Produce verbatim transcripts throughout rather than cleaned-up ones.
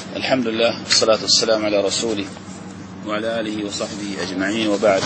الحمد لله والصلاة والسلام على رسوله وعلى آله وصحبه أجمعين، وبعد.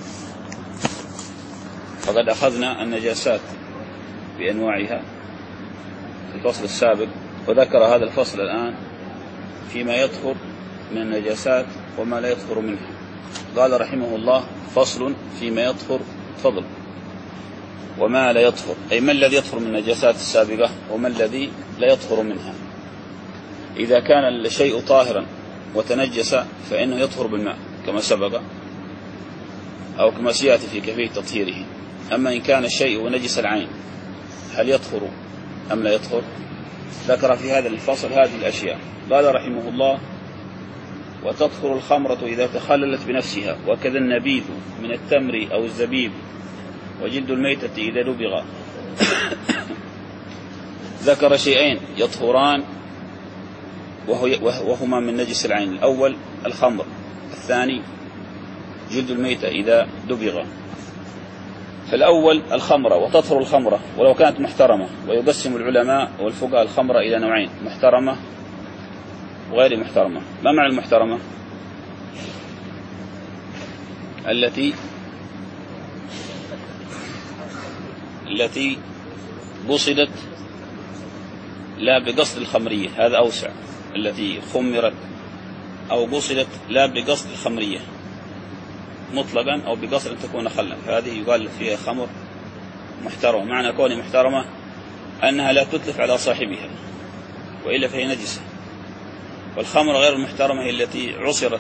فقد أخذنا النجاسات بأنواعها في الفصل السابق، وذكر هذا الفصل الآن فيما يطهر من النجاسات وما لا يطهر منها. قال رحمه الله: فصل فيما يطهر فضل وما لا يطهر، أي ما الذي يطهر من النجاسات السابقة وما الذي لا يطهر منها. إذا كان الشيء طاهرا وتنجس فإنه يطهر بالماء كما سبق أو كما سيأتي في كيفية تطهيره. أما إن كان الشيء نجس العين هل يطهر أم لا يطهر؟ ذكر في هذا الفصل هذه الأشياء. قال رحمه الله: وتطهر الخمرة إذا تخللت بنفسها، وكذا النبيذ من التمر أو الزبيب، وجلد الميتة إذا دبغ. ذكر شيئين يطهران وهما من نجس العين: الأول الخمر، الثاني جلد الميتة إذا دبغ. فالأول الخمرة، وتطهر الخمرة ولو كانت محترمة. ويقسم العلماء والفقهاء الخمرة إلى نوعين: محترمة وغير محترمة. ما معنى المحترمة؟ التي التي قصدت لا بقصد الخمرية، هذا أوسع. التي خمرت أو قصدت لا بقصد الخمرية مطلقا أو بقصد أن تكون خلا، فهذه يقال فيها خمر محترمة. معنى كونها محترمة أنها لا تتلف على صاحبها، وإلا فهي نجسة. والخمر غير المحترمة هي التي عصرت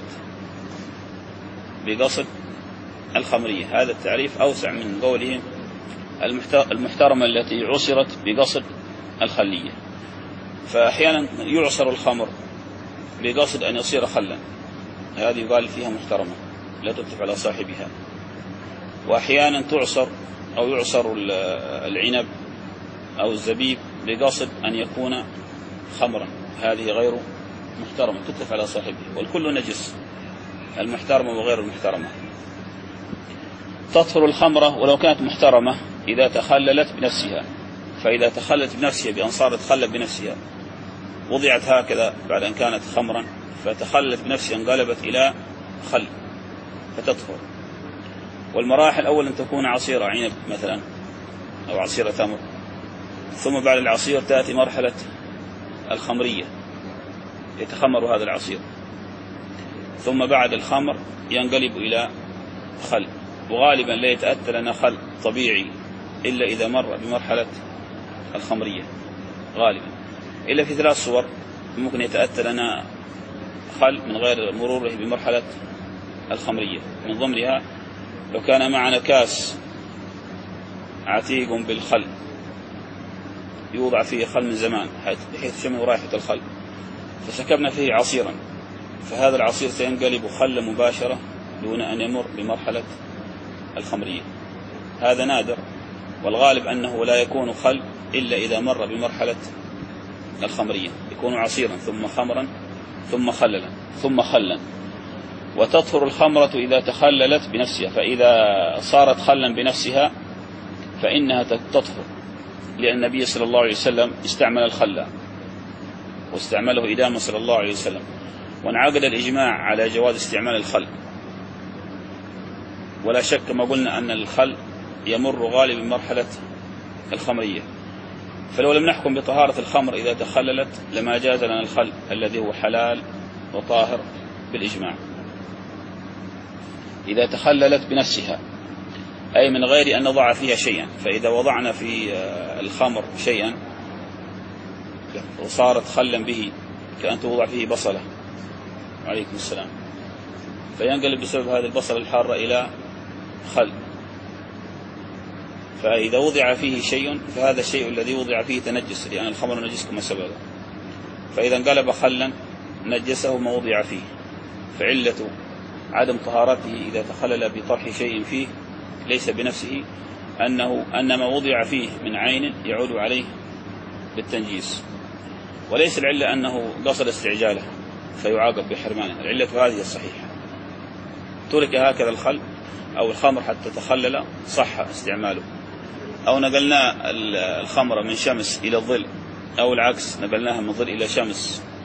بقصد الخمرية. هذا التعريف أوسع من قولهم المحترمة التي عصرت بقصد الخلية. فأحيانا يعصر الخمر بقصد أن يصير خلا، هذه يقال فيها محترمة لا تتلف على صاحبها. وأحيانا تعصر أو يعصر العنب أو الزبيب بقصد أن يكون خمرا، هذه غير محترمة تتلف على صاحبها. والكل نجس، المحترمة وغير المحترمة. تطهر الخمرة ولو كانت محترمة إذا تخللت بنفسها. فإذا تخللت بنفسها بأن صارت خلت بنفسها، وضعت هكذا بعد أن كانت خمرا فتخللت بنفسها انقلبت إلى خل فتطهر. والمراحل: أولا تكون عصيرة عنب مثلا أو عصيرة تمر، ثم بعد العصير تأتي مرحلة الخمرية، يتخمر هذا العصير، ثم بعد الخمر ينقلب إلى خل. وغالبا لا يتأتى لنا خل طبيعي إلا إذا مر بمرحلة الخمرية غالبا، إلا في ثلاث صور ممكن يتأتى لنا خل من غير مروره بمرحلة الخمرية. من ضمنها لو كان معنا كاس عتيق بالخل يوضع فيه خل من زمان بحيث شمه رائحة الخل، فسكبنا فيه عصيرا، فهذا العصير سينقلب خلا مباشرة دون أن يمر بمرحلة الخمرية. هذا نادر، والغالب أنه لا يكون خل إلا إذا مر بمرحلة الخمرية، يكون عصيرا ثم خمرا ثم خللا ثم خلا. وتطهر الخمرة إذا تخللت بنفسها، فإذا صارت خلا بنفسها فإنها تطهر، لأن النبي صلى الله عليه وسلم استعمل الخل واستعمله إداما صلى الله عليه وسلم، وانعقد الإجماع على جواز استعمال الخل. ولا شك ما قلنا أن الخل يمر غالبا بمرحلة الخمرية، فلو لم نحكم بطهارة الخمر إذا تخللت لما جاز لنا الخل الذي هو حلال وطاهر بالإجماع. إذا تخللت بنفسها أي من غير أن نضع فيها شيئا، فإذا وضعنا في الخمر شيئا وصارت خلا به كأن توضع فيه بصلة، عليكم السلام، فينقلب بسبب هذه البصلة الحارة إلى خل. فإذا وضع فيه شيء فهذا الشيء الذي وضع فيه تنجس، لأن الخمر نجس كما سبق. فإذا انقلب خلا نجسه ما وضع فيه. فعلة عدم طهارته إذا تخلل بطرح شيء فيه ليس بنفسه أنه أن ما وضع فيه من عين يعود عليه بالتنجيس، وليس العلة أنه قصد استعجاله فيعاقب بحرمانه. العلة هذه الصحيحة، ترك هكذا الخل أو الخمر حتى تخلل صح استعماله. أو نقلنا الخمر من شمس إلى الظل، أو العكس نقلناها من ظل إلى شمس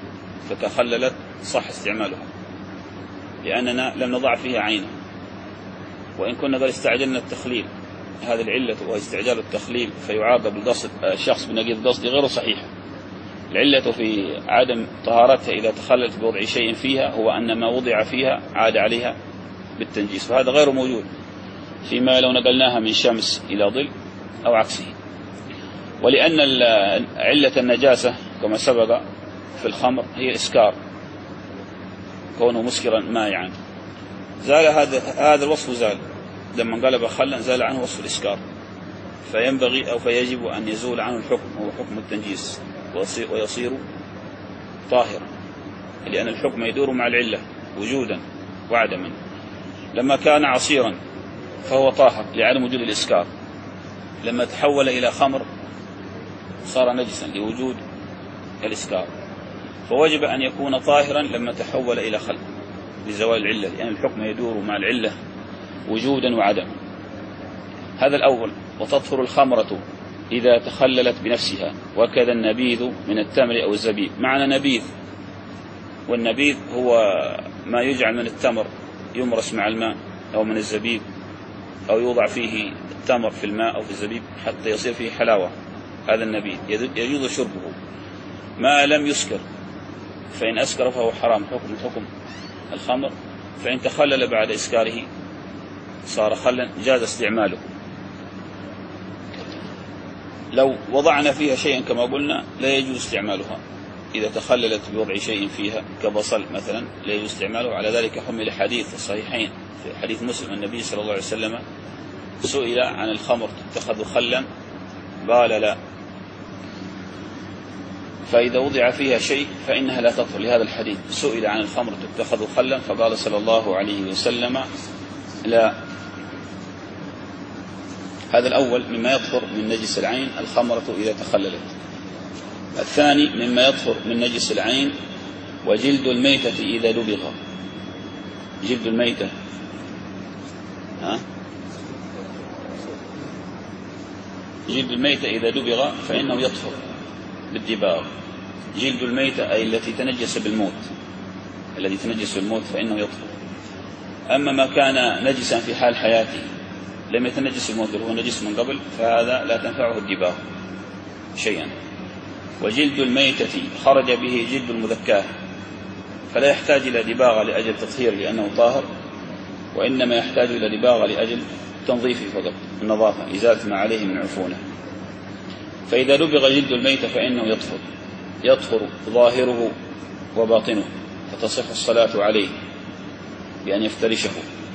فتخللت صح استعمالها، لأننا لم نضع فيها عينه. وإن كنا قد استعجلنا التخليل، هذه العلة وهي استعجال التخليل، فيعاقب القصد الشخص بنقيض قصد غير صحيح. العلة في عدم طهارتها إذا تخللت بوضع شيء فيها هو أن ما وضع فيها عاد عليها بالتنجيس، وهذا غير موجود فيما لو نقلناها من شمس إلى ظل أو عكسه. ولأن علة النجاسة كما سبق في الخمر هي الإسكار، كونه مسكرا مائعا، زال هذا هذا الوصف، زال لما انقلب خلا زال عنه وصف الإسكار، فينبغي أو فيجب أن يزول عنه الحكم، هو حكم التنجيس، ويصير طاهرا، لأن الحكم يدور مع العلة وجودا وعدما. لما كان عصيرا فهو طاهر لعدم وجود الإسكار، لما تحول إلى خمر صار نجسا لوجود الإسكار، فوجب أن يكون طاهرا لما تحول إلى خل لزوال العلة، لأن الحكم يدور مع العلة وجودا وعدما. هذا الأول. وتطهر الخمرة إذا تخللت بنفسها، وكذا النبيذ من التمر أو الزبيب. معنى نبيذ، والنبيذ هو ما يجعل من التمر يمرس مع الماء، أو من الزبيب، أو يوضع فيه التمر في الماء أو في الزبيب حتى يصير فيه حلاوة، هذا النبيذ يجوز شربه ما لم يسكر، فإن أسكر فهو حرام حكم حكم الخمر، فإن تخلل بعد إسكاره صار خلا جاز استعماله. لو وضعنا فيها شيئا كما قلنا لا يجوز استعمالها، إذا تخللت بوضع شيء فيها كبصل مثلا لا يجوز استعماله. على ذلك حمل حديث الصحيحين في حديث مسلم النبي صلى الله عليه وسلم سئل عن الخمر تتخذ خلا قال لا، فإذا وضع فيها شيء فإنها لا تطهر. لهذا الحديث سئل عن الخمر تتخذ خلا فقال صلى الله عليه وسلم لا. هذا الأول مما يطهر من نجس العين الخمرة إذا تخللت. الثاني مما يطهر من نجس العين وجلد الميتة إذا دبغ. جلد الميتة ها؟ جلد الميتة إذا دبغ فإنه يطهر بالدباغ. جلد الميتة أي التي تنجس بالموت، الذي تنجس بالموت فإنه يطهر. أما ما كان نجسا في حال حياته لم يتنجس الموت بل هو نجس من قبل فهذا لا تنفعه الدباغ شيئا. وجلد الميتة خرج به جلد المذكاه فلا يحتاج إلى دباغ لأجل تطهير لأنه طاهر، وإنما يحتاج إلى دباغ لأجل تنظيفه فقط، النظافة، إزالة ما عليه من عفونة. فإذا دبغ جلد الميتة فإنه يطهر، يطهر ظاهره وباطنه، فتصح الصلاة عليه بأن يفترشه،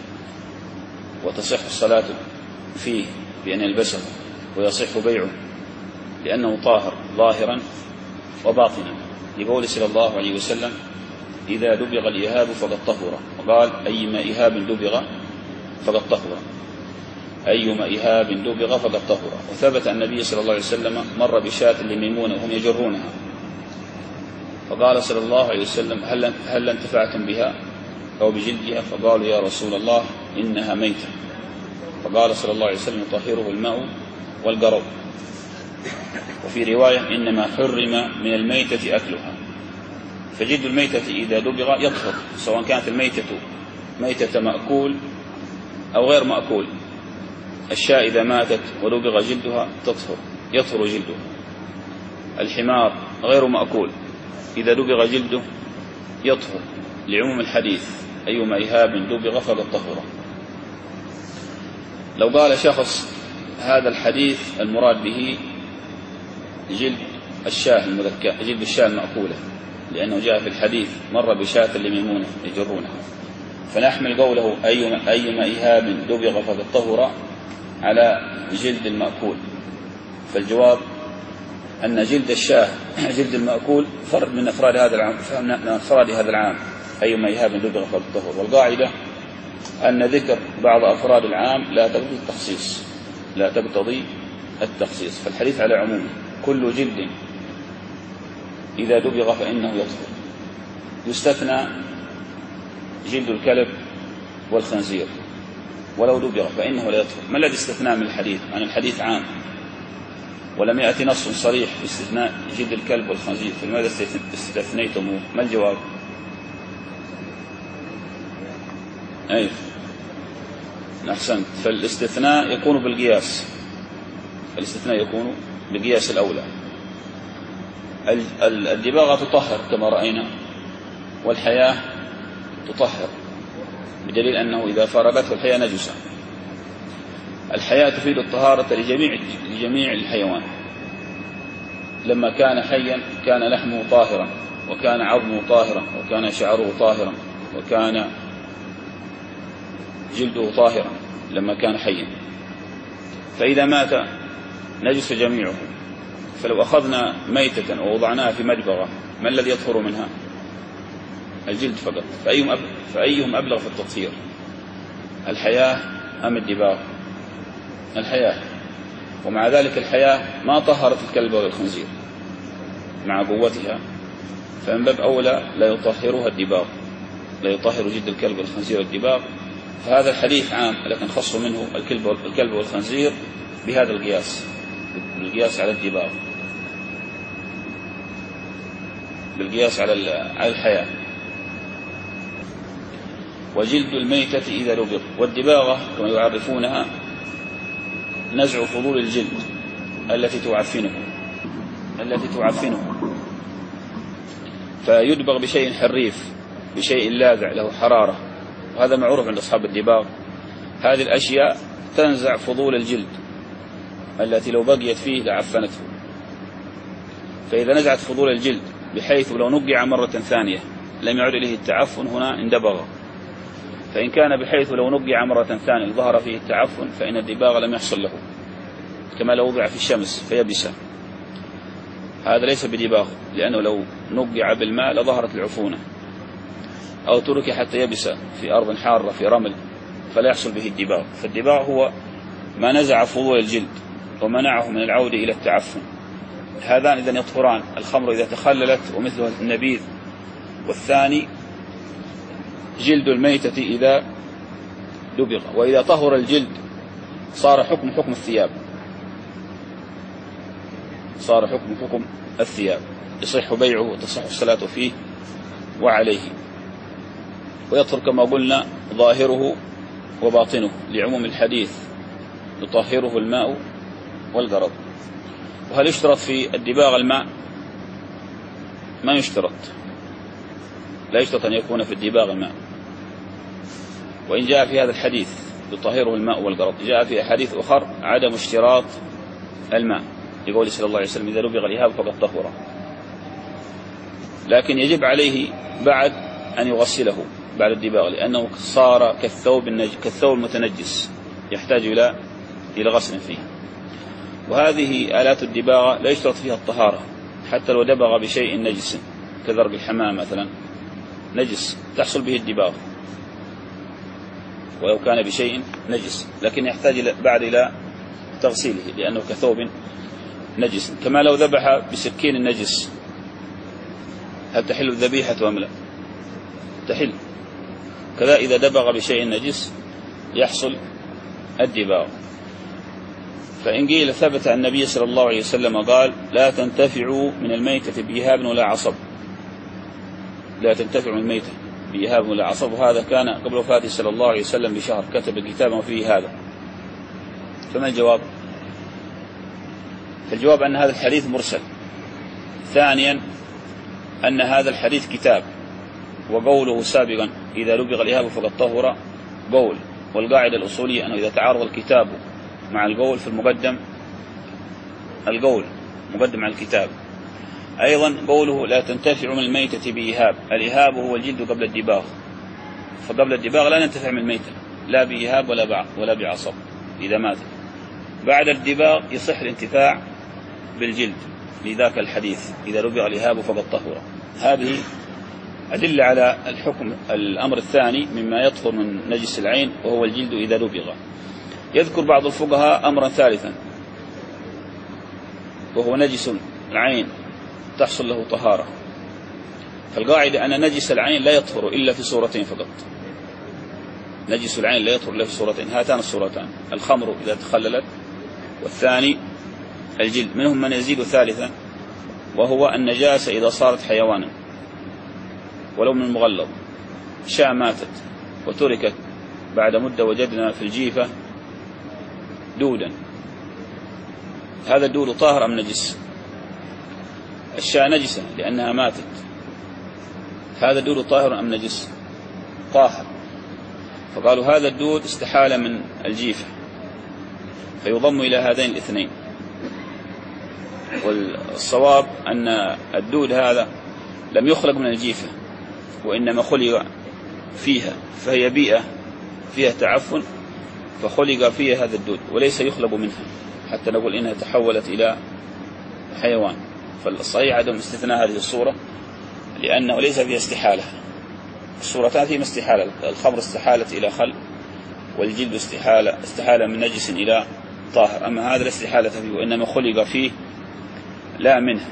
وتصح الصلاة فيه بأن يلبسه، ويصح بيعه لأنه طاهر ظاهرا وباطنا، لقول صلى الله عليه وسلم إذا دبغ الإهاب فقد طهر، وقال أيما إهاب دبغ فقد طهر، أيما إهاب دبغ فقد طهر. وثبت أن النبي صلى الله عليه وسلم مر بشاة لميمونة وهم يجرونها فقال صلى الله عليه وسلم هل, هل انتفعتم بها أو بجلدها؟ فقالوا يا رسول الله إنها ميتة. فقال صلى الله عليه وسلم يطهره الماء والقرب. وفي رواية إنما حرم من الميتة أكلها. فجلد الميتة إذا دبغ يطهر، سواء كانت الميتة ميتة مأكول أو غير مأكول. الشاة إذا ماتت ودبغ جلدها تطهر، يطهر جلدها. الحمار غير مأكول إذا دبغ جلده يطهر، لعموم الحديث أيما إهاب دبغ فقد طهر. لو قال شخص هذا الحديث المراد به جلد الشاة المذكاة، جلد الشاة المأكولة، لأنه جاء في الحديث مر بشاة لميمونة يجرونها، فنحمل قوله أيما, أيما إهاب دبغ فقد طهر على جلد المأكول. فالجواب أن جلد الشاة جلد المأكول فرد من أفراد هذا العام، من أفراد هذا العام أيما إهاب دبغ فقد طهر. والقاعدة أن ذكر بعض أفراد العام لا تقتضي التخصيص، لا تقتضي التخصيص، فالحديث على عمومه. كل جلد إذا دبغ فإنه يطهر، يستثنى جلد الكلب والخنزير ولو دبغ فإنه لا يطهر. ما الذي استثنى من الحديث؟ عن الحديث عام، ولم يأتي نص صريح في استثناء جلد الكلب والخنزير، فلماذا استثنيتموه؟ ما الجواب؟ أي أحسنت. فالاستثناء يكون بالقياس، الاستثناء يكون بقياس الأولى. الدباغة تطهر كما رأينا، والحياة تطهر بدليل أنه إذا فرغته الحياة نجسة. الحياة تفيد الطهارة لجميع لجميع الحيوان. لما كان حيا كان لحمه طاهرا، وكان عظمه طاهرا، وكان شعره طاهرا، وكان جلده طاهرا لما كان حيا. فإذا مات نجس جميعه. فلو أخذنا ميتة ووضعناها في مدبغة، ما الذي يطهر منها؟ الجلد فقط. فأيهم أبلغ, فأيهم أبلغ في التطهير، الحياة أم الدباغ؟ الحياة. ومع ذلك الحياة ما طهرت الكلب والخنزير مع قوتها، فمن باب أولى لا يطهرها الدباغ، لا يطهر جلد الكلب والخنزير الدباغ. فهذا الحديث عام، لكن خص منه الكلب والخنزير بهذا القياس، بالقياس على الدباغ، بالقياس على الحياة. وجلد الميتة إذا لبغ. والدباغة كما يعرفونها نزع فضول الجلد التي تعفنه التي تعفنه فيدبغ بشيء حريف، بشيء لاذع له حرارة، وهذا معروف عند أصحاب الدباغ. هذه الأشياء تنزع فضول الجلد التي لو بقيت فيه لعفنته. فإذا نزعت فضول الجلد بحيث لو نقع مرة ثانية لم يعد إليه التعفن، هنا اندبغ. فإن كان بحيث لو نقع مرة ثانية ظهر فيه التعفن، فإن الدباغ لم يحصل له، كما لو وضع في الشمس فيبس، هذا ليس بدباغ، لأنه لو نقع بالماء لظهرت العفونة، أو ترك حتى يبس في أرض حارة في رمل فلا يحصل به الدباغ. فالدباغ هو ما نزع فضول الجلد ومنعه من العودة إلى التعفن. هذان إذن يطهران، الخمر إذا تخللت ومثلها النبيذ. والثاني جلد الميتة إذا دبغ. وإذا طهر الجلد صار حكم حكم الثياب، صار حكم حكم الثياب، يصح بيعه وتصح الصلاة فيه وعليه. ويطهر كما قلنا ظاهره وباطنه لعموم الحديث يطهره الماء والقرض. وهل يشترط في الدباغ الماء؟ ما يشترط، لا يشترط أن يكون في الدباغ الماء. وإن جاء في هذا الحديث يطهره الماء والقرض، جاء في أحاديث أخر عدم اشتراط الماء، يقول صلى الله عليه وسلم إذا لبغ الإهاب فقد طهر. لكن يجب عليه بعد أن يغسله بعد الدباغ، لأنه صار كالثوب كالثوب المتنجس يحتاج إلى إلى غسل فيه. وهذه آلات الدباغة لا يشترط فيها الطهارة، حتى لو دبغ بشيء نجس كذرب الحمام مثلا نجس تحصل به الدباغ ولو كان بشيء نجس، لكن يحتاج بعد إلى تغسيله لأنه كثوب نجس. كما لو ذبح بسكين نجس، هل تحل الذبيحة أم لا؟ تحل. كذا إذا دبغ بشيء نجس يحصل الدباغ. فإن قيل ثبت عن النبي صلى الله عليه وسلم قال لا تنتفعوا من الميتة بإهاب ولا عصب، لا تنتفعوا من الميتة بإهاب ولا عصب. وهذا كان قبل وفاته صلى الله عليه وسلم بشهر كتب كتابا فيه هذا. فما الجواب؟ فالجواب أن هذا الحديث مرسل. ثانيا أن هذا الحديث كتاب، وقوله سابقا إذا لبغ الإهاب فقد طهر قول، والقاعدة الأصولية أنه إذا تعارض الكتاب مع القول في المقدم القول مقدم على الكتاب. أيضا قوله لا تنتفع من الميتة بإهاب، الإهاب هو الجلد قبل الدباغ، فقبل الدباغ لا ننتفع من الميتة لا بإهاب ولا ولا بعصب إذا مات. بعد الدباغ يصح الانتفاع بالجلد لذاك الحديث إذا لبغ الإهاب فقد طهر. هذه أدل على الحكم الأمر الثاني مما يطهر من نجس العين وهو الجلد إذا لبغ. يذكر بعض الفقهاء أمرا ثالثا وهو نجس العين تحصل له طهارة. فالقاعدة أن نجس العين لا يطهر إلا في صورتين فقط، نجس العين لا يطهر إلا في صورتين، هاتان الصورتان: الخمر إذا تخللت، والثاني الجلد. منهم من يزيد ثالثا وهو النجاسة إذا صارت حيوانا ولو من المغلظ. شاة ماتت وتركت بعد مدة وجدنا في الجيفة دودا، هذا الدود طاهر أم نجس؟ الشاة نجسة لأنها ماتت، هذا الدود طاهر أم نجس؟ طاهر. فقالوا هذا الدود استحال من الجيفة فيضم إلى هذين الاثنين. والصواب أن الدود هذا لم يخلق من الجيفة وإنما خلق فيها، فهي بيئة فيها تعفن فخلق فيها هذا الدود وليس يخلق منها حتى نقول إنها تحولت إلى حيوان. فالصحيح عدم استثناء هذه الصورة لأنه ليس فيها استحالة. الصورتان فيهما استحالة، الخمر استحالت إلى خل والجلد استحالة استحالة من نجس إلى طاهر، أما هذا لا استحالة فيه وإنما خلق فيه لا منه.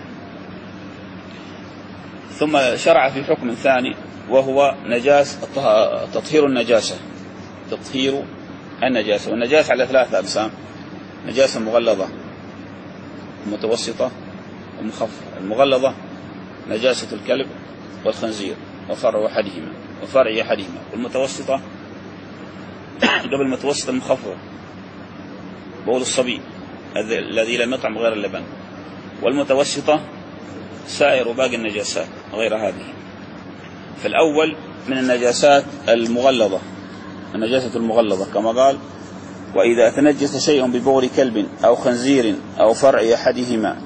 ثم شرع في حكم ثاني وهو نجاس تطهير النجاسة. تطهير النجاسة، والنجاسة على ثلاثة أقسام: نجاسة مغلظة ومتوسطة ومخففة. المغلظة نجاسة الكلب والخنزير وفرع أحدهما وفرع أحدهما، والمتوسطة قبل المتوسط المخففة بول الصبي الذي لم يطعم غير اللبن، والمتوسطة سائر باقي النجاسات غير هذه. فالأول من النجاسات المغلظة، النجاسة المغلظة كما قال: وإذا تنجس شيء ببول كلب أو خنزير أو فرع أحدهما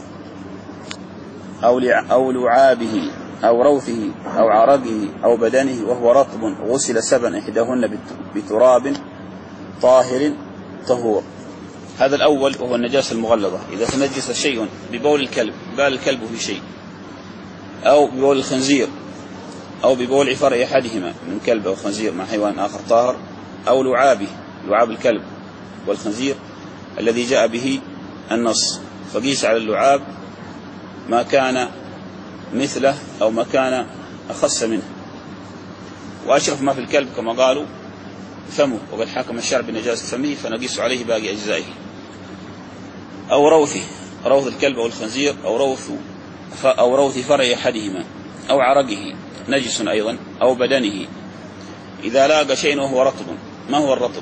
أو لعابه أو روثه أو عرقه أو بدنه وهو رطب غسل سبعا إحداهن بتراب طاهر طهور. هذا الأول وهو النجاسة المغلظة. إذا تنجس شيء ببول الكلب، بال الكلب في شيء، أو ببول الخنزير، أو ببول فرع أحدهما من كلب أو خنزير مع حيوان آخر طاهر، أو لعابه، لعاب الكلب والخنزير الذي جاء به النص، فقيس على اللعاب ما كان مثله أو ما كان أخص منه. وأشرف ما في الكلب كما قالوا فمه، وقد حكم الشرع بنجاسة فمه فنقيس عليه باقي أجزائه. أو روثه، روث الكلب أو الخنزير، أو روث أو روث فرع أحدهما، أو عرقه نجس أيضا، أو بدنه إذا لاقى شيء وهو رطب. ما هو الرطب؟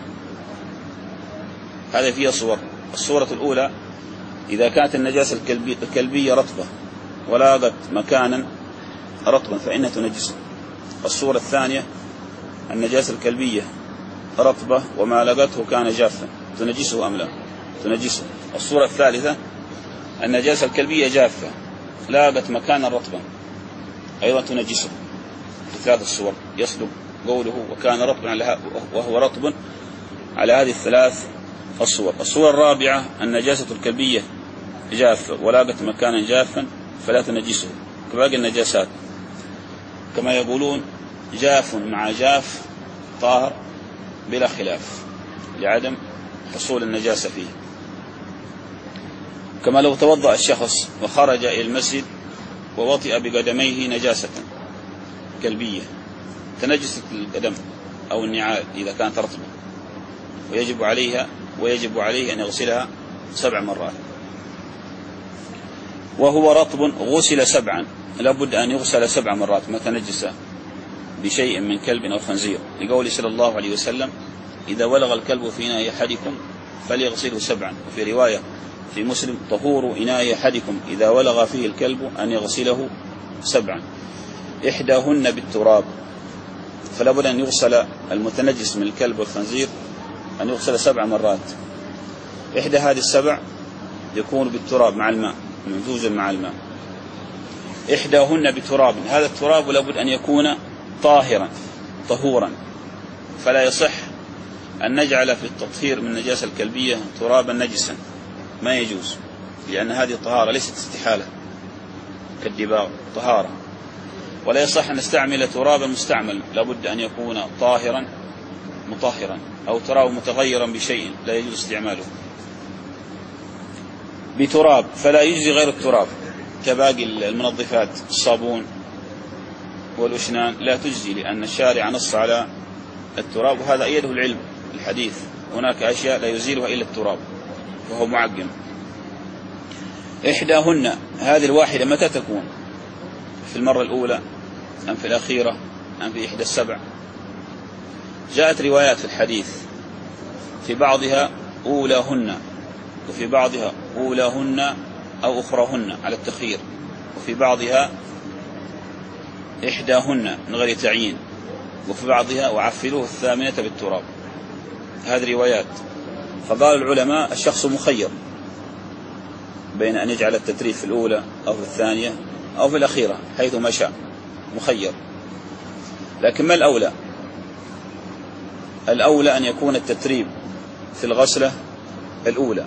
هذا فيه صور. الصورة الأولى إذا كانت النجاسة الكلبية رطبة ولاقت مكانا رطبا فإنها تنجسه. الصورة الثانية النجاسة الكلبية رطبة وما لقته كان جافا، تنجسه أم لا؟ تنجسه. الصورة الثالثة النجاسة الكلبية جافة لاقت مكانا رطبا أيضا تنجسه. في ثلاث الصور يصدق قوله وكان رطبا وهو رطب على هذه الثلاث الصور. الصورة الرابعة النجاسة الكلبية جافة ولاقت مكانا جافا فلا تنجسه كباقي النجاسات، كما يقولون جاف مع جاف طاهر بلا خلاف لعدم حصول النجاسة فيه. كما لو توضأ الشخص وخرج إلى المسجد ووطئ بقدميه نجاسة كلبية، تنجست القدم أو النعال إذا كانت رطبة، ويجب عليها ويجب عليه أن يغسلها سبع مرات. وهو رطب غسل سبعا، لابد أن يغسل سبع مرات ما تنجس بشيء من كلب أو خنزير، لقول صلى الله عليه وسلم: إذا ولغ الكلب في إناء أحدكم فليغسله سبعا. وفي رواية في مسلم: طهور إناء أحدكم إذا ولغ فيه الكلب أن يغسله سبعا إحداهن بالتراب. فلابد أن يغسل المتنجس من الكلب والخنزير أن يغسل سبع مرات. إحدى هذه السبع يكون بالتراب مع الماء، ممزوجا مع الماء. إحداهن بتراب، هذا التراب لابد أن يكون طاهرا طهورا، فلا يصح أن نجعل في التطهير من النجاسة الكلبية ترابا نجسا، ما يجوز، لأن هذه طهارة ليست استحالة كالدباغ، طهارة. ولا يصح أن نستعمل ترابا مستعمل، لابد أن يكون طاهرا مطهرا، أو تراب متغيرا بشيء لا يجوز استعماله بتراب. فلا يجزي غير التراب كباقي المنظفات، الصابون والأشنان لا تجزي، لأن الشارع نص على التراب، وهذا أيده العلم الحديث. هناك أشياء لا يزيلها إلا التراب وهو معقم، إحداهن هذه الواحدة متى تكون؟ في المرة الأولى أم في الأخيرة أم في إحدى السبع؟ جاءت روايات في الحديث في بعضها أولاهن وفي بعضها أولاهن أو أخراهن على التخيير، وفي بعضها إحداهن من غير تعيين، وفي بعضها وعفلوه الثامنة بالتراب. هذه روايات. فقال العلماء الشخص مخير بين أن يجعل التتريب في الأولى أو في الثانية أو في الأخيرة حيث ما شاء، مخير. لكن ما الأولى؟ الأولى أن يكون التتريب في الغسلة الأولى،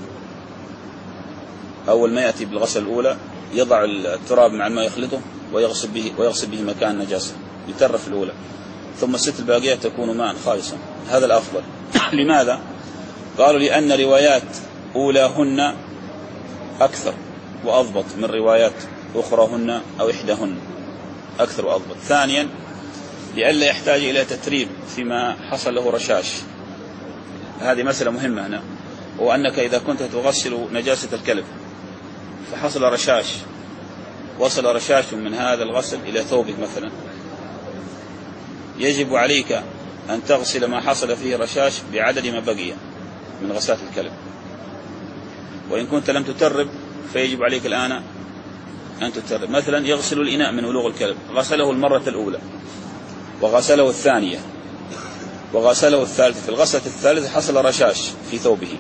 أول ما يأتي بالغسلة الأولى يضع التراب مع الماء يخلطه ويغسل به, ويغسل به مكان النجاسة، يترف الأولى، ثم الست الباقية تكون ماء خالصا. هذا الأفضل. لماذا؟ قالوا لأن روايات أولاهن أكثر وأضبط من روايات أخراهن أو إحداهن، أكثر وأضبط. ثانيا لئلا يحتاج إلى تتريب فيما حصل له رشاش. هذه مسألة مهمة هنا، وأنك إذا كنت تغسل نجاسة الكلب فحصل رشاش، وصل رشاش من هذا الغسل إلى ثوبك مثلا، يجب عليك أن تغسل ما حصل فيه رشاش بعدد ما بقي من غسلات الكلب. وإن كنت لم تترب فيجب عليك الآن أن تترب. مثلا يغسل الإناء من ولوغ الكلب، غسله المرة الأولى وغسله الثانية وغسله الثالثة، في الغسلة الثالثة حصل رشاش في ثوبه،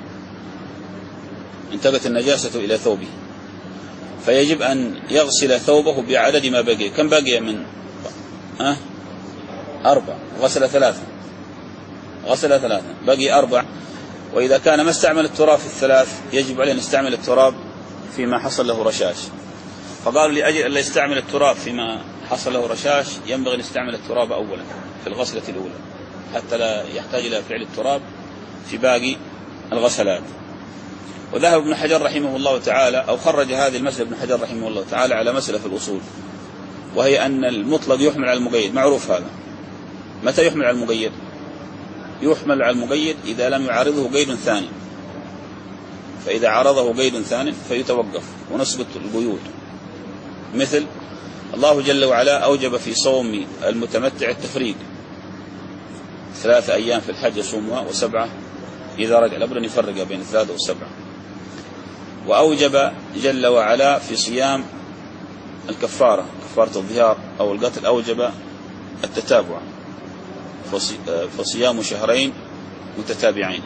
انتبت النجاسة إلى ثوبه، فيجب أن يغسل ثوبه بعدد ما بقي. كم بقي من أه؟ أربع، غسل ثلاثة غسل ثلاثة بقي أربع. وإذا كان ما استعمل التراب في الثلاث يجب عليه أن يستعمل التراب فيما حصل له رشاش. فقالوا لأجل أن لا يستعمل التراب فيما حصل له رشاش ينبغي أن يستعمل التراب أولا في الغسلة الأولى حتى لا يحتاج إلى فعل التراب في باقي الغسلات. وذهب ابن حجر رحمه الله تعالى، أو خرج هذه المسألة ابن حجر رحمه الله تعالى على مسألة في الأصول، وهي أن المطلق يحمل على المقيد. معروف هذا. متى يحمل على المقيد؟ يحمل على المقيد إذا لم يعارضه قيد ثاني، فإذا عارضه قيد ثاني فيتوقف ونسبة القيود. مثل الله جل وعلا أوجب في صوم المتمتع التفريق، ثلاثة أيام في الحج يصومها وسبعة إذا رجع، لابد أن يفرق بين الثلاثة والسبعة. وأوجب جل وعلا في صيام الكفارة، كفارة الظهار أو القتل، أوجب التتابع، فصيام شهرين متتابعين.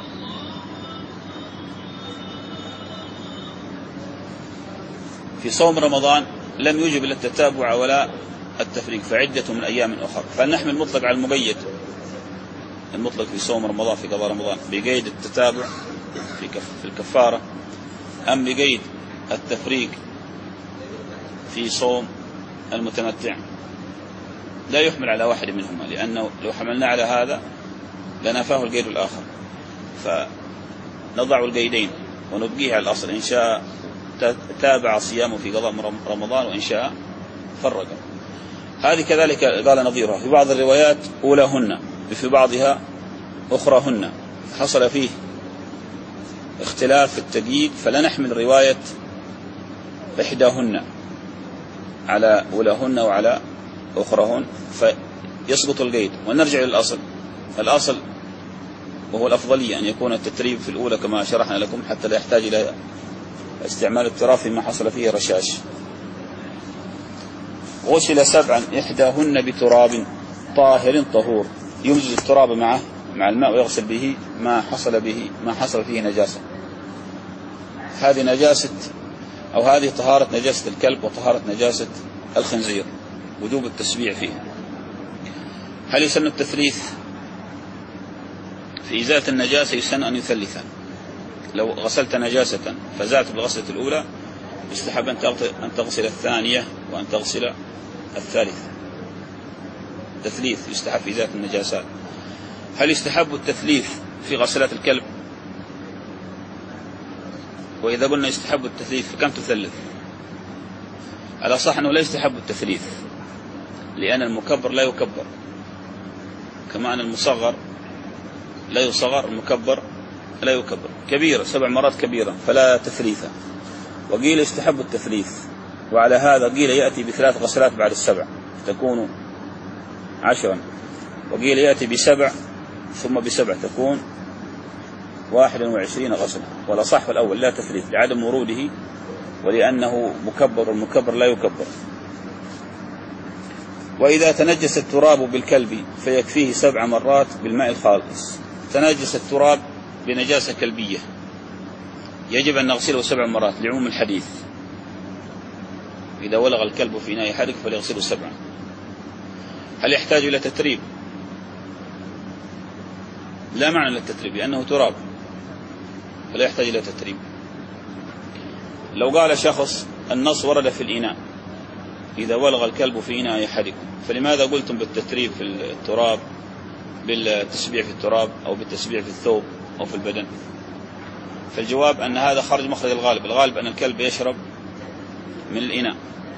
في صوم رمضان لم يوجب إلا التتابع ولا التفريق، فعدة من أيام أخرى. فنحمل المطلق على المقيد، المطلق في صوم رمضان في قضاء رمضان بقيد التتابع في في الكفارة، أم بقيد التفريق في صوم المتمتع؟ لا يحمل على واحد منهما، لأنه لو حملنا على هذا لنفاه القيد الآخر، فنضع القيدين ونبقيه على الأصل. إن شاء تابع صيامه في قضاء رمضان وإن شاء فرق. هذه كذلك قال نظيرها في بعض الروايات أولاهن، في بعضها أخراهن، حصل فيه اختلاف في التقييد، فلا نحمل رواية إحداهن على أولاهن وعلى أخراهن فيسقط القيد، ونرجع للأصل. الأصل وهو الأفضلية أن يكون التتريب في الأولى كما شرحنا لكم حتى لا يحتاج إلى استعمال التراب فيما حصل فيه رشاش. غسل سبعا إحداهن بتراب طاهر طهور، يمزج التراب معه مع الماء ويغسل به ما حصل به ما حصل فيه نجاسة. هذه نجاسة أو هذه طهارة نجاسة الكلب وطهارة نجاسة الخنزير، وجوب التسبيع فيه. هل يسن التثليث؟ في إزالة النجاسة يسن أن يثلثها. لو غسلت نجاسة فزالت بالغسلة الأولى يستحب أن تغسل الثانية وأن تغسل الثالثة. تثليث يستحب في إزالة النجاسات. هل يستحب التثليث في غسلات الكلب؟ وإذا قلنا يستحب التثليث فكم تثلث؟ على صح أنه لا يستحب التثليث، لأن المكبر لا يكبر، كما أن المصغر لا يصغر، المكبر لا يكبر. كبيرة سبع مرات كبيرة فلا تثليث، وقيل يستحب التثليث، وعلى هذا قيل يأتي بثلاث غسلات بعد السبع تكون عشرا، وقيل يأتي بسبع ثم بسبع تكون واحد وعشرين غسل، والأصح الأول لا تثليث لعدم وروده ولأنه مكبر، والمكبر لا يكبر. وإذا تنجس التراب بالكلب فيكفيه سبع مرات بالماء الخالص. تنجس التراب بنجاسة كلبية يجب أن نغسله سبع مرات لعموم الحديث، إذا ولغ الكلب في إناء أحدكم فليغسله سبعا. هل يحتاج إلى تتريب؟ لا معنى للتتريب لأنه تراب فلا يحتاج إلى تتريب. لو قال شخص النص ورد في الإناء إذا ولغ الكلب في إناء أحدكم، فلماذا قلتم بالتتريب في التراب، بالتسبيع في التراب أو بالتسبيع في الثوب أو في البدن؟ فالجواب أن هذا خرج مخرج الغالب. الغالب أن الكلب يشرب من الإناء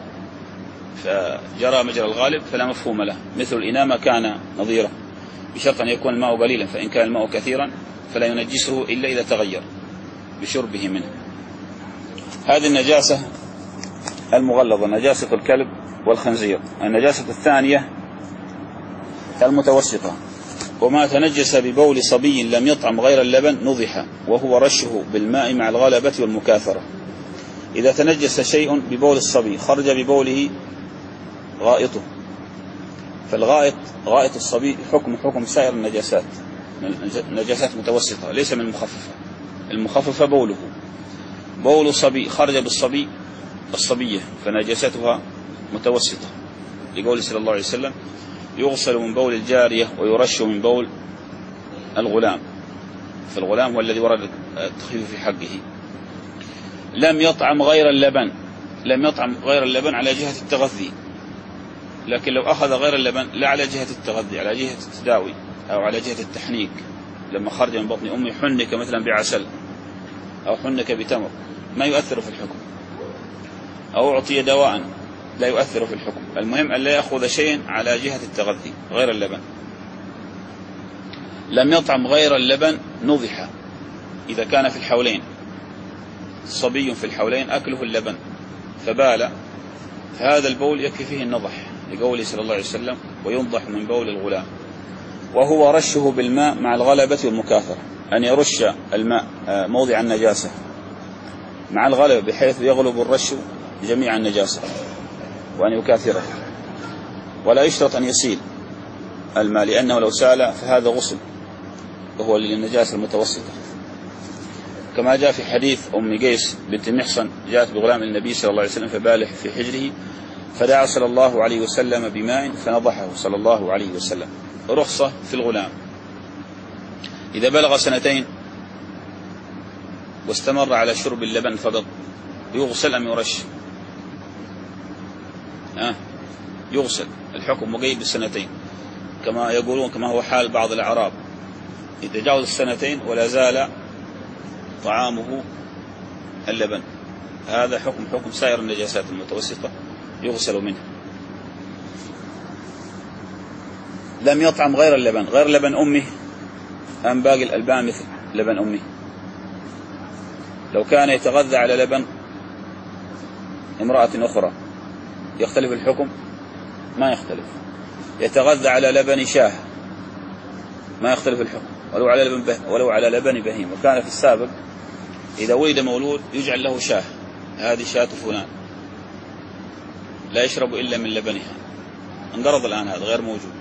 فجرى مجرى الغالب فلا مفهوم له، مثل الإناء ما كان نظيره، بشرط أن يكون الماء قليلا، فإن كان الماء كثيرا فلا ينجسه إلا إذا تغير بشربه منه. هذه النجاسة المغلظة نجاسة الكلب والخنزير. النجاسة الثانية المتوسطة، وما تنجس ببول صبي لم يطعم غير اللبن نضح، وهو رشه بالماء مع الغلبة والمكاثرة. إذا تنجس شيء ببول الصبي خرج ببوله غائطه، فالغائط غائط الصبي حكم حكم سائر النجاسات، نجاسات متوسطة ليس من المخففة. المخففة بوله، بول صبي خرج بالصبي الصبية فنجاستها متوسطة، لقول صلى الله عليه وسلم يغسل من بول الجارية ويرش من بول الغلام، فالغلام هو الذي ورد التخفيف في حقه. لم يطعم غير اللبن، لم يطعم غير اللبن على جهة التغذي، لكن لو أخذ غير اللبن لا على جهة التغذي، على جهة التداوي أو على جهة التحنيك، لما خرج من بطن أمي حنك مثلا بعسل أو حنك بتمر ما يؤثر في الحكم، أو أعطي دواء لا يؤثر في الحكم. المهم أن لا يأخذ شيء على جهة التغذي غير اللبن. لم يطعم غير اللبن نضح إذا كان في الحولين، صبي في الحولين أكله اللبن فبال، فهذا البول يكفي فيه النضح، لقوله صلى الله عليه وسلم وينضح من بول الغلام. وهو رشه بالماء مع الغلبة والمكاثرة، أن يرش الماء موضع النجاسة مع الغلبة بحيث يغلب الرش جميع النجاسة، وأن يكاثره. ولا يشترط أن يسيل الماء، لأنه لو سال فهذا غسل وهو للنجاسة المتوسطة، كما جاء في حديث أم قيس بنت محصن جاءت بغلام النبي صلى الله عليه وسلم فبالح في حجره فدعا صلى الله عليه وسلم بماء فنضحه صلى الله عليه وسلم. رخصة في الغلام إذا بلغ سنتين واستمر على شرب اللبن فقط يغسل أم يرش؟ آه يغسل، الحكم مقيد بالسنتين كما يقولون، كما هو حال بعض الأعراب إذا جاوز السنتين ولا زال طعامه اللبن، هذا حكم حكم سائر النجاسات المتوسطة يغسل منه. لم يطعم غير اللبن، غير لبن أمه أم باقي الألبان مثل لبن أمه؟ لو كان يتغذى على لبن امرأة أخرى يختلف الحكم؟ ما يختلف. يتغذى على لبن شاه ما يختلف الحكم، ولو على لبن به ولو على لبن بهيم. وكان في السابق إذا ولد مولود يجعل له شاه، هذه شاة فلان لا يشرب إلا من لبنها، انقرض الآن هذا غير موجود.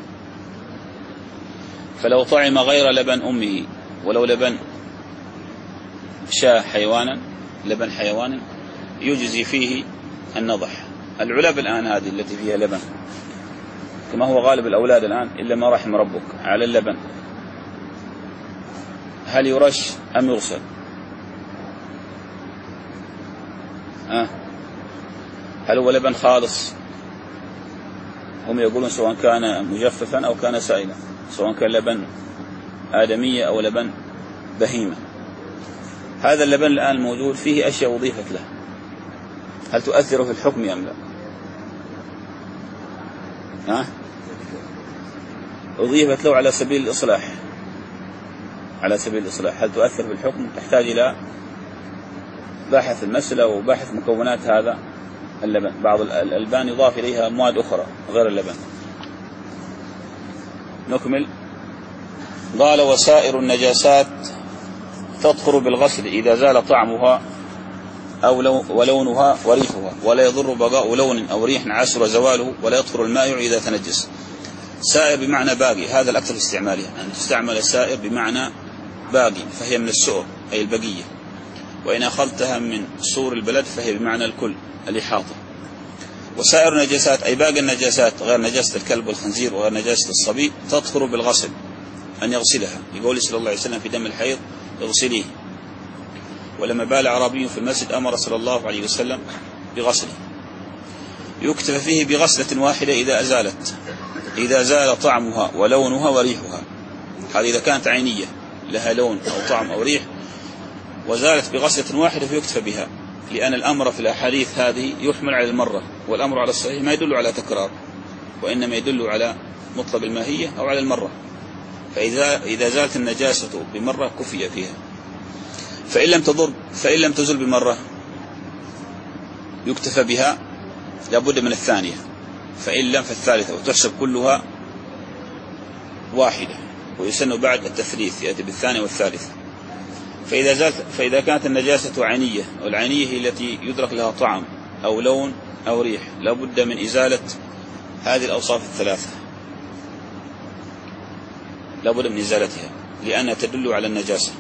فلو طعم غير لبن أمه ولو لبن شاه حيوانا، لبن حيوان يجزي فيه النضح. العلب الآن هذه التي فيها لبن كما هو غالب الأولاد الآن إلا ما رحم ربك على اللبن، هل يرش أم يغسل؟ أه؟ هل هو لبن خالص؟ هم يقولون سواء كان مجففا أو كان سائلا، سواء كان لبن آدمية أو لبن بهيمة. هذا اللبن الآن الموجود فيه أشياء أضيفت له، هل تؤثر في الحكم أم لا؟ ها؟ أضيفت له على سبيل الإصلاح، على سبيل الإصلاح، هل تؤثر في الحكم؟ تحتاج إلى باحث المسألة وباحث مكونات هذا اللبن. بعض الألبان يضاف إليها مواد أخرى غير اللبن. نكمل. قال وسائر النجاسات تطهر بالغسل إذا زال طعمها أو لو ولونها وريحها، ولا يضر بقاء لون أو ريح عسر زواله، ولا يطهر المائع إذا تنجس. سائر بمعنى باقي، هذا الأكثر في استعمالها، أن تستعمل السائر بمعنى باقي، فهي من السؤر أي البقية، وإن أخذتها من سور البلد فهي بمعنى الكل الإحاطة. وسائر النجاسات أي باقي النجاسات غير نجاسة الكلب والخنزير وغير نجاسة الصبي تطهر بالغسل، أن يغسلها، يقول صلى الله عليه وسلم في دم الحيض اغسليه. ولما بال أعرابي في المسجد أمر صلى الله عليه وسلم بغسله. يكتفى فيه بغسلة واحدة إذا أزالت إذا زال طعمها ولونها وريحها. هذه إذا كانت عينية لها لون أو طعم أو ريح وزالت بغسلة واحدة فيكتفى بها، لأن الأمر في الأحاديث هذه يحمل على المرة، والأمر على الصحيح ما يدل على تكرار، وإنما يدل على مطلق الماهية أو على المرة. فإذا إذا زالت النجاسة بمرة كفي فيها. فإن لم تضر فإن لم تزل بمرة يكتفى بها، لابد من الثانية، فإن لم فالثالثة، وتحسب كلها واحدة، ويسن بعد التثليث يأتي بالثانية والثالثة. فإذا زالت فإذا كانت النجاسة عينية، والعينية هي التي يدرك لها طعم أو لون أو ريح، لابد من إزالة هذه الأوصاف الثلاثة، لابد من إزالتها لأنها تدل على النجاسة.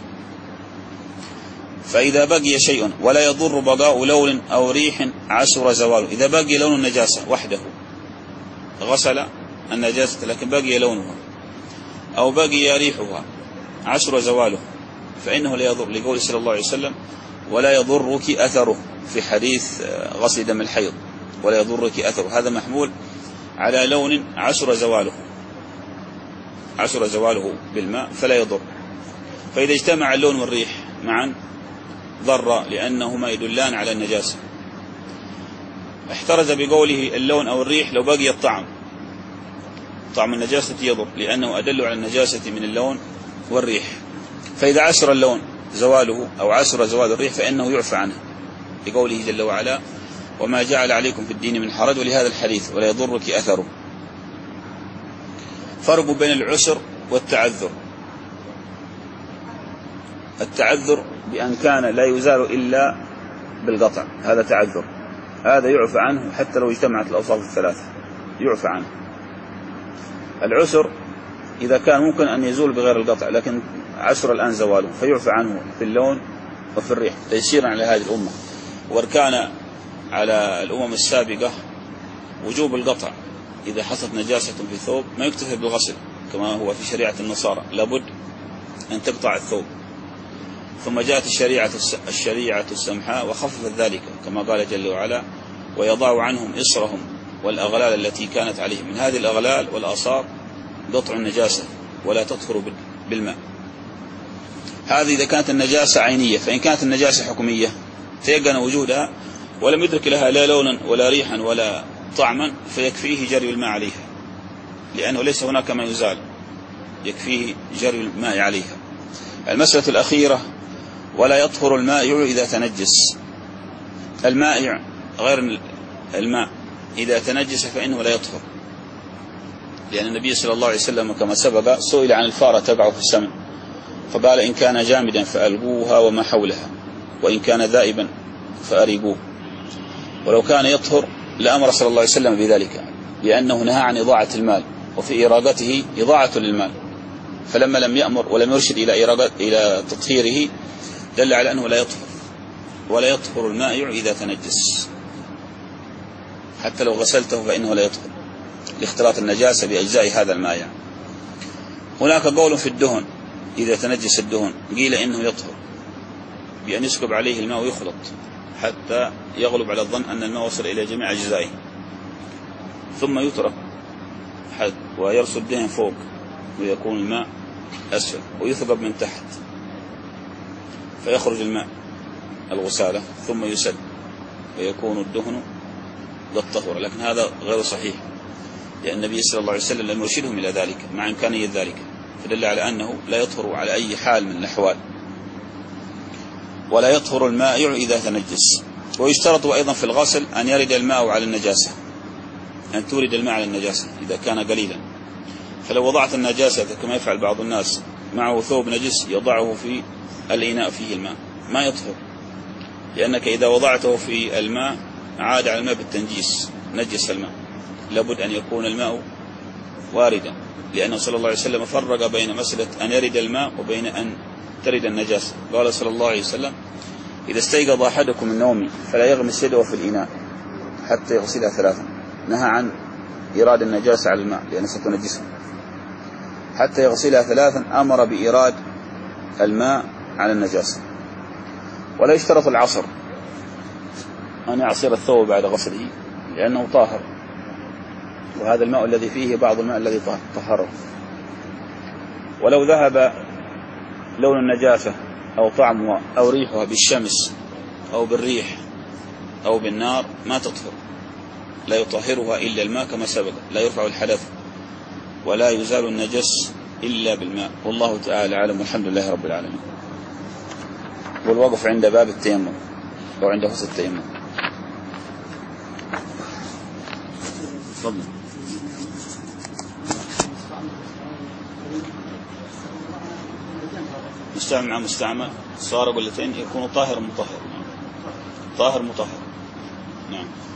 فإذا بقي شيء ولا يضر بقاء لون أو ريح عسر زواله، إذا بقي لون النجاسة وحده غسل النجاسة لكن بقي لونها أو بقي ريحها عسر زواله فإنه لا يضر، لقول صلى الله عليه وسلم ولا يضرك أثره في حديث غسل دم الحيض، ولا يضرك أثره، هذا محمول على لون عسر زواله عسر زواله بالماء فلا يضر. فإذا اجتمع اللون والريح معا ضر، لأنهما يدلان على النجاسة. احترز بقوله اللون أو الريح لو بقي الطعم، طعم النجاسة يضر لأنه أدل على النجاسة من اللون والريح. فإذا عسر اللون زواله أو عسر زوال الريح فإنه يعفى عنه، لقوله جل وعلا وما جعل عليكم في الدين من حرج، ولهذا الحديث ولا يضرك أثره. فرق بين العسر والتعذر. التعذر بأن كان لا يزال إلا بالقطع، هذا تعذر، هذا يعفى عنه حتى لو اجتمعت الأوصاف الثلاثة يعفى عنه. العسر إذا كان ممكن أن يزول بغير القطع، لكن عسر الآن زواله فيعفى عنه في اللون وفي الريح تيسيرا على هذه الأمة. وكان على الأمم السابقة وجوب القطع إذا حصلت نجاسة في ثوب، ما يكتفى بالغسل كما هو في شريعة النصارى، لابد أن تقطع الثوب. ثم جاءت الشريعة الشريعة السمحاء وخففت ذلك كما قال جل وعلا ويضع عنهم إصرهم والأغلال التي كانت عليهم. من هذه الأغلال والآثار قطع النجاسة ولا تطهر بالماء. هذه إذا كانت النجاسة عينية. فإن كانت النجاسة حكمية تيقن وجودها ولم يدرك لها لا لونا ولا ريحا ولا طعما فيكفيه جري الماء عليها، لأنه ليس هناك ما يزال، يكفيه جري الماء عليها. المسألة الأخيرة ولا يطهر المائع إذا تنجس. المائع غير الماء إذا تنجس فإنه لا يطهر، لأن النبي صلى الله عليه وسلم كما سبق سئل عن الفارة تقع في السمن فقال إن كان جامدا فألقوها وما حولها، وإن كان ذائبا فأريقوه. ولو كان يطهر لأمر صلى الله عليه وسلم بذلك، لأنه نهى عن إضاعة المال، وفي إراقته إضاعة للمال، فلما لم يأمر ولم يرشد إلى إلى تطهيره دل على أنه لا يطهر. ولا يطهر المائع إذا تنجس، حتى لو غسلته فإنه لا يطهر لاختلاط النجاسة بأجزاء هذا المائع. هناك قول في الدهن إذا تنجس الدهن، قيل إنه يطهر بأن يسكب عليه الماء ويخلط حتى يغلب على الظن أن الماء وصل إلى جميع أجزائه، ثم يترك ويرسل الدهن فوق ويكون الماء أسفل، ويثقب من تحت فيخرج الماء الغسالة، ثم يسد ويكون الدهن قد طهر. لكن هذا غير صحيح، لأن النبي صلى الله عليه وسلم لم يرشدهم إلى ذلك مع إمكانية ذلك، فدل على أنه لا يطهر على أي حال من الأحوال. ولا يطهر المائع إذا تنجس. ويشترط أيضا في الغسل أن يرد الماء على النجاسة، أن تورد الماء على النجاسة إذا كان قليلا. فلو وضعت النجاسة كما يفعل بعض الناس معه ثوب نجس يضعه في الإناء فيه الماء ما يطهر، لأنك إذا وضعته في الماء عاد على الماء بالتنجيس، نجس الماء. لابد أن يكون الماء واردا، لأنه صلى الله عليه وسلم فرق بين مسألة أن يرد الماء وبين أن ترد النجاسة. قال صلى الله عليه وسلم: إذا استيقظ أحدكم من نومه فلا يغمس يده في الإناء حتى يغسلها ثلاثا. نهى عن إيراد النجاسة على الماء لأنه ستنجسه. حتى يغسلها ثلاثا أمر بإيراد الماء على النجاسة. ولا يشترط العصر، أن يعصر الثوب بعد غسله لأنه طاهر، وهذا الماء الذي فيه بعض الماء الذي طهره. ولو ذهب لون النجاسة أو طعمها أو ريحها بالشمس أو بالريح أو بالنار ما تطهر، لا يطهرها إلا الماء كما سبق. لا يرفع الحدث ولا يزال النجس إلا بالماء. والله تعالى أعلم، والحمد لله رب العالمين. والوقف عند باب التيمم أو عند فصل التيمم. تفضل. مستعمل مع مستعمل صار قلتين يكون طاهر مطهر. طاهر مطهر. نعم.